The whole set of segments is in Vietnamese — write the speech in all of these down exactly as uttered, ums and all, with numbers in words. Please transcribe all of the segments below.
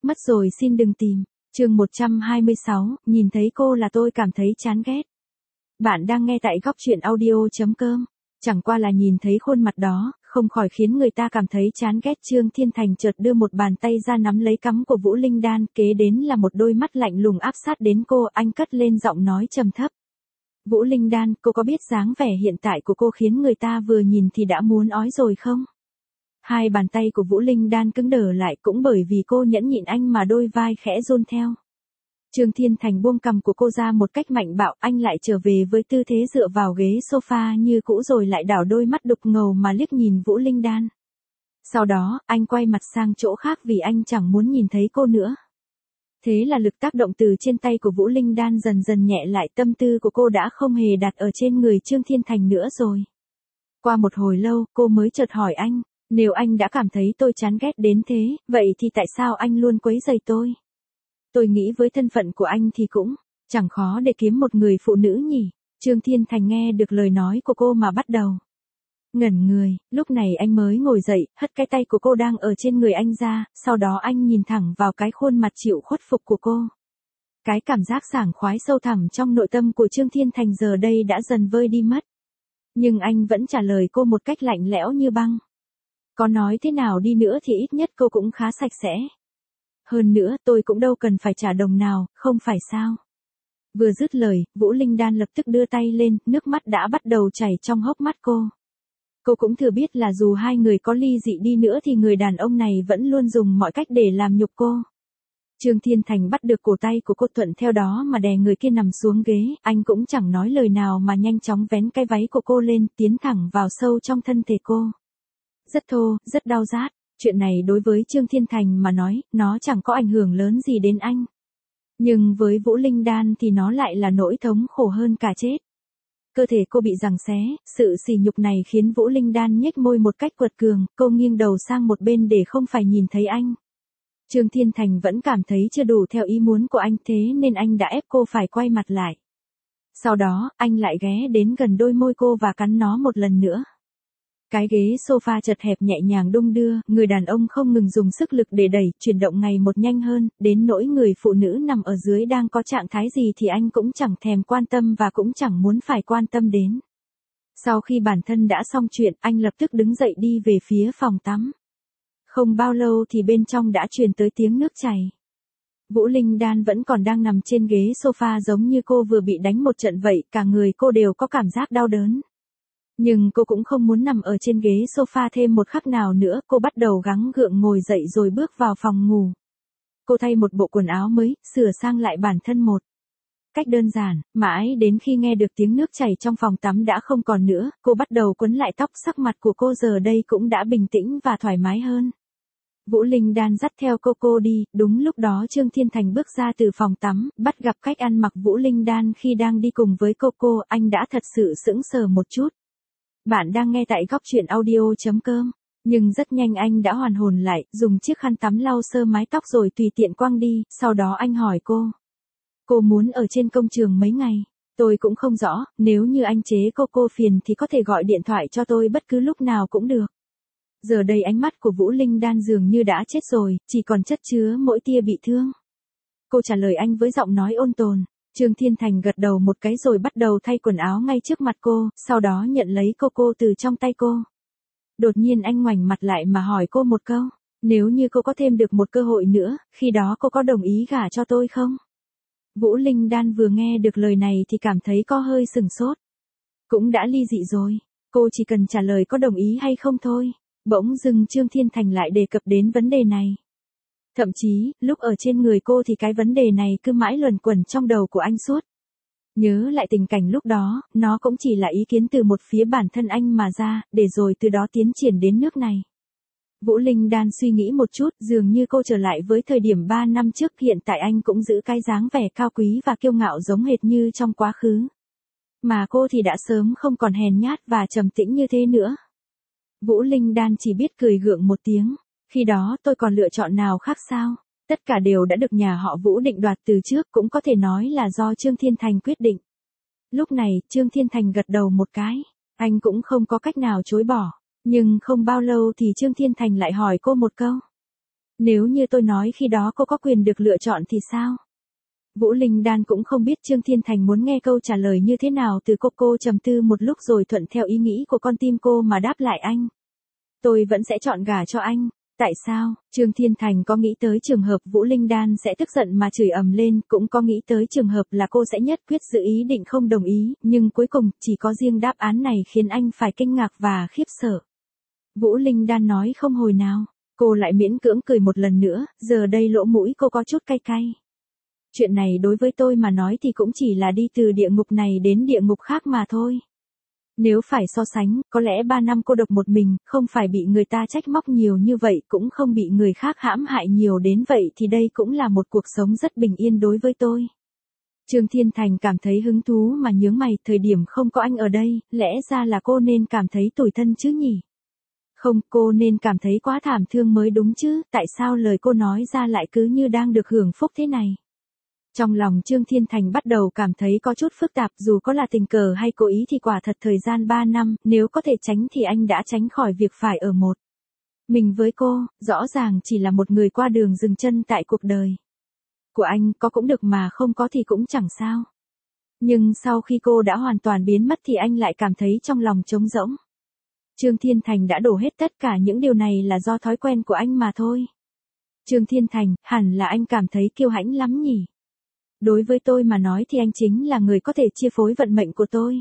Mất rồi xin đừng tìm. Chương một trăm hai mươi sáu, nhìn thấy cô là tôi cảm thấy chán ghét. Bạn đang nghe tại góc truyện audio.com. Chẳng qua là nhìn thấy khuôn mặt đó, không khỏi khiến người ta cảm thấy chán ghét. Trương Thiên Thành chợt đưa một bàn tay ra nắm lấy cắm của Vũ Linh Đan, kế đến là một đôi mắt lạnh lùng áp sát đến cô, anh cất lên giọng nói trầm thấp. Vũ Linh Đan, cô có biết dáng vẻ hiện tại của cô khiến người ta vừa nhìn thì đã muốn ói rồi không? Hai bàn tay của Vũ Linh Đan cứng đờ lại, cũng bởi vì cô nhẫn nhịn anh mà đôi vai khẽ run theo. Trương Thiên Thành buông cằm của cô ra một cách mạnh bạo, anh lại trở về với tư thế dựa vào ghế sofa như cũ rồi lại đảo đôi mắt đục ngầu mà liếc nhìn Vũ Linh Đan. Sau đó, anh quay mặt sang chỗ khác vì anh chẳng muốn nhìn thấy cô nữa. Thế là lực tác động từ trên tay của Vũ Linh Đan dần dần nhẹ lại, tâm tư của cô đã không hề đặt ở trên người Trương Thiên Thành nữa rồi. Qua một hồi lâu, cô mới chợt hỏi anh, nếu anh đã cảm thấy tôi chán ghét đến thế, vậy thì tại sao anh luôn quấy rầy tôi? Tôi nghĩ với thân phận của anh thì cũng chẳng khó để kiếm một người phụ nữ nhỉ. Trương Thiên Thành nghe được lời nói của cô mà bắt đầu ngẩn người, lúc này anh mới ngồi dậy, hất cái tay của cô đang ở trên người anh ra, sau đó anh nhìn thẳng vào cái khuôn mặt chịu khuất phục của cô. Cái cảm giác sảng khoái sâu thẳm trong nội tâm của Trương Thiên Thành giờ đây đã dần vơi đi mất. Nhưng anh vẫn trả lời cô một cách lạnh lẽo như băng. Có nói thế nào đi nữa thì ít nhất cô cũng khá sạch sẽ. Hơn nữa tôi cũng đâu cần phải trả đồng nào, không phải sao? Vừa dứt lời, Vũ Linh Đan lập tức đưa tay lên, nước mắt đã bắt đầu chảy trong hốc mắt cô. Cô cũng thừa biết là dù hai người có ly dị đi nữa thì người đàn ông này vẫn luôn dùng mọi cách để làm nhục cô. Trương Thiên Thành bắt được cổ tay của cô, thuận theo đó mà đè người kia nằm xuống ghế, anh cũng chẳng nói lời nào mà nhanh chóng vén cái váy của cô lên, tiến thẳng vào sâu trong thân thể cô. Rất thô, rất đau rát. Chuyện này đối với Trương Thiên Thành mà nói, nó chẳng có ảnh hưởng lớn gì đến anh. Nhưng với Vũ Linh Đan thì nó lại là nỗi thống khổ hơn cả chết. Cơ thể cô bị giằng xé, sự sỉ nhục này khiến Vũ Linh Đan nhếch môi một cách quật cường, cô nghiêng đầu sang một bên để không phải nhìn thấy anh. Trương Thiên Thành vẫn cảm thấy chưa đủ theo ý muốn của anh, thế nên anh đã ép cô phải quay mặt lại. Sau đó, anh lại ghé đến gần đôi môi cô và cắn nó một lần nữa. Cái ghế sofa chật hẹp nhẹ nhàng đung đưa, người đàn ông không ngừng dùng sức lực để đẩy, chuyển động ngày một nhanh hơn, đến nỗi người phụ nữ nằm ở dưới đang có trạng thái gì thì anh cũng chẳng thèm quan tâm và cũng chẳng muốn phải quan tâm đến. Sau khi bản thân đã xong chuyện, anh lập tức đứng dậy đi về phía phòng tắm. Không bao lâu thì bên trong đã truyền tới tiếng nước chảy. Vũ Linh Đan vẫn còn đang nằm trên ghế sofa giống như cô vừa bị đánh một trận vậy, cả người cô đều có cảm giác đau đớn. Nhưng cô cũng không muốn nằm ở trên ghế sofa thêm một khắc nào nữa, cô bắt đầu gắng gượng ngồi dậy rồi bước vào phòng ngủ. Cô thay một bộ quần áo mới, sửa sang lại bản thân một cách đơn giản, mãi đến khi nghe được tiếng nước chảy trong phòng tắm đã không còn nữa, cô bắt đầu quấn lại tóc, sắc mặt của cô giờ đây cũng đã bình tĩnh và thoải mái hơn. Vũ Linh Đan dắt theo cô cô đi, đúng lúc đó Trương Thiên Thành bước ra từ phòng tắm, bắt gặp cách ăn mặc Vũ Linh Đan khi đang đi cùng với cô cô, anh đã thật sự sững sờ một chút. Bạn đang nghe tại góc truyện audio.com, nhưng rất nhanh anh đã hoàn hồn lại, dùng chiếc khăn tắm lau sơ mái tóc rồi tùy tiện quăng đi, sau đó anh hỏi cô. Cô muốn ở trên công trường mấy ngày? Tôi cũng không rõ, nếu như anh chế cô cô phiền thì có thể gọi điện thoại cho tôi bất cứ lúc nào cũng được. Giờ đây ánh mắt của Vũ Linh Đan dường như đã chết rồi, chỉ còn chất chứa mỗi tia bị thương. Cô trả lời anh với giọng nói ôn tồn. Trương Thiên Thành gật đầu một cái rồi bắt đầu thay quần áo ngay trước mặt cô, sau đó nhận lấy cô cô từ trong tay cô. Đột nhiên anh ngoảnh mặt lại mà hỏi cô một câu, nếu như cô có thêm được một cơ hội nữa, khi đó cô có đồng ý gả cho tôi không? Vũ Linh Đan vừa nghe được lời này thì cảm thấy có hơi sừng sốt. Cũng đã ly dị rồi, cô chỉ cần trả lời có đồng ý hay không thôi. Bỗng dưng Trương Thiên Thành lại đề cập đến vấn đề này. Thậm chí, lúc ở trên người cô thì cái vấn đề này cứ mãi luẩn quẩn trong đầu của anh suốt. Nhớ lại tình cảnh lúc đó, nó cũng chỉ là ý kiến từ một phía bản thân anh mà ra, để rồi từ đó tiến triển đến nước này. Vũ Linh Đan suy nghĩ một chút, dường như cô trở lại với thời điểm ba năm trước, hiện tại anh cũng giữ cái dáng vẻ cao quý và kiêu ngạo giống hệt như trong quá khứ. Mà cô thì đã sớm không còn hèn nhát và trầm tĩnh như thế nữa. Vũ Linh Đan chỉ biết cười gượng một tiếng. Khi đó tôi còn lựa chọn nào khác sao? Tất cả đều đã được nhà họ Vũ định đoạt từ trước, cũng có thể nói là do Trương Thiên Thành quyết định. Lúc này, Trương Thiên Thành gật đầu một cái. Anh cũng không có cách nào chối bỏ. Nhưng không bao lâu thì Trương Thiên Thành lại hỏi cô một câu. Nếu như tôi nói khi đó cô có quyền được lựa chọn thì sao? Vũ Linh Đan cũng không biết Trương Thiên Thành muốn nghe câu trả lời như thế nào từ cô. Cô trầm tư một lúc rồi thuận theo ý nghĩ của con tim cô mà đáp lại anh. Tôi vẫn sẽ chọn gả cho anh. Tại sao? Trương Thiên Thành có nghĩ tới trường hợp Vũ Linh Đan sẽ tức giận mà chửi ầm lên, cũng có nghĩ tới trường hợp là cô sẽ nhất quyết giữ ý định không đồng ý, nhưng cuối cùng chỉ có riêng đáp án này khiến anh phải kinh ngạc và khiếp sợ. Vũ Linh Đan nói không hồi nào, cô lại miễn cưỡng cười một lần nữa, giờ đây lỗ mũi cô có chút cay cay. Chuyện này đối với tôi mà nói thì cũng chỉ là đi từ địa ngục này đến địa ngục khác mà thôi. Nếu phải so sánh, có lẽ ba năm cô độc một mình, không phải bị người ta trách móc nhiều như vậy, cũng không bị người khác hãm hại nhiều đến vậy thì đây cũng là một cuộc sống rất bình yên đối với tôi. Trương Thiên Thành cảm thấy hứng thú mà nhướng mày, thời điểm không có anh ở đây, lẽ ra là cô nên cảm thấy tủi thân chứ nhỉ? Không, cô nên cảm thấy quá thảm thương mới đúng chứ, tại sao lời cô nói ra lại cứ như đang được hưởng phúc thế này? Trong lòng Trương Thiên Thành bắt đầu cảm thấy có chút phức tạp, dù có là tình cờ hay cố ý thì quả thật thời gian ba năm, nếu có thể tránh thì anh đã tránh khỏi việc phải ở một mình với cô, rõ ràng chỉ là một người qua đường dừng chân tại cuộc đời của anh, có cũng được mà không có thì cũng chẳng sao. Nhưng sau khi cô đã hoàn toàn biến mất thì anh lại cảm thấy trong lòng trống rỗng. Trương Thiên Thành đã đổ hết tất cả những điều này là do thói quen của anh mà thôi. Trương Thiên Thành, hẳn là anh cảm thấy kiêu hãnh lắm nhỉ? Đối với tôi mà nói thì anh chính là người có thể chi phối vận mệnh của tôi.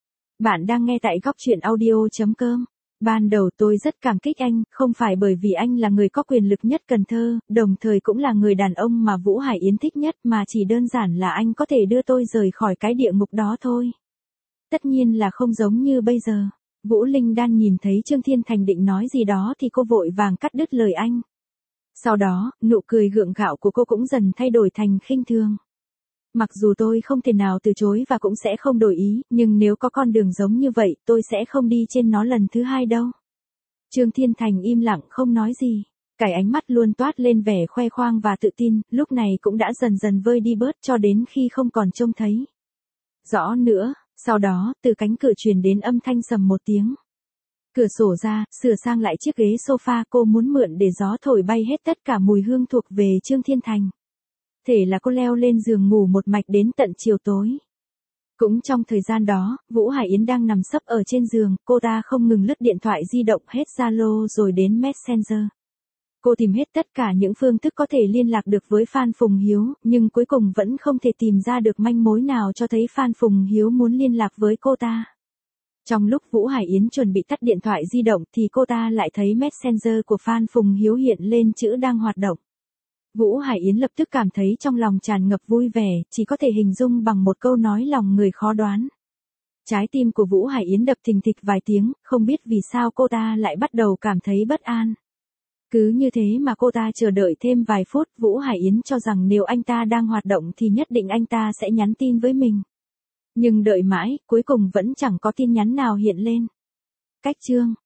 Bạn đang nghe tại góc truyện audio chấm com. Ban đầu tôi rất cảm kích anh, không phải bởi vì anh là người có quyền lực nhất Cần Thơ, đồng thời cũng là người đàn ông mà Vũ Hải Yến thích nhất, mà chỉ đơn giản là anh có thể đưa tôi rời khỏi cái địa ngục đó thôi. Tất nhiên là không giống như bây giờ. Vũ Linh Đan nhìn thấy Trương Thiên Thành định nói gì đó thì cô vội vàng cắt đứt lời anh. Sau đó, nụ cười gượng gạo của cô cũng dần thay đổi thành khinh thường. Mặc dù tôi không thể nào từ chối và cũng sẽ không đổi ý, nhưng nếu có con đường giống như vậy, tôi sẽ không đi trên nó lần thứ hai đâu. Trương Thiên Thành im lặng không nói gì. Cái ánh mắt luôn toát lên vẻ khoe khoang và tự tin, lúc này cũng đã dần dần vơi đi bớt cho đến khi không còn trông thấy rõ nữa. Sau đó, từ cánh cửa truyền đến âm thanh sầm một tiếng. Cửa sổ ra, sửa sang lại chiếc ghế sofa, cô muốn mượn để gió thổi bay hết tất cả mùi hương thuộc về Trương Thiên Thành. Thế là cô leo lên giường ngủ một mạch đến tận chiều tối. Cũng trong thời gian đó, Vũ Hải Yến đang nằm sấp ở trên giường, cô ta không ngừng lướt điện thoại di động hết Zalo rồi đến Messenger. Cô tìm hết tất cả những phương thức có thể liên lạc được với Phan Phùng Hiếu, nhưng cuối cùng vẫn không thể tìm ra được manh mối nào cho thấy Phan Phùng Hiếu muốn liên lạc với cô ta. Trong lúc Vũ Hải Yến chuẩn bị tắt điện thoại di động thì cô ta lại thấy Messenger của Phan Phùng Hiếu hiện lên chữ đang hoạt động. Vũ Hải Yến lập tức cảm thấy trong lòng tràn ngập vui vẻ, chỉ có thể hình dung bằng một câu nói lòng người khó đoán. Trái tim của Vũ Hải Yến đập thình thịch vài tiếng, không biết vì sao cô ta lại bắt đầu cảm thấy bất an. Cứ như thế mà cô ta chờ đợi thêm vài phút, Vũ Hải Yến cho rằng nếu anh ta đang hoạt động thì nhất định anh ta sẽ nhắn tin với mình. Nhưng đợi mãi, cuối cùng vẫn chẳng có tin nhắn nào hiện lên. Cách chương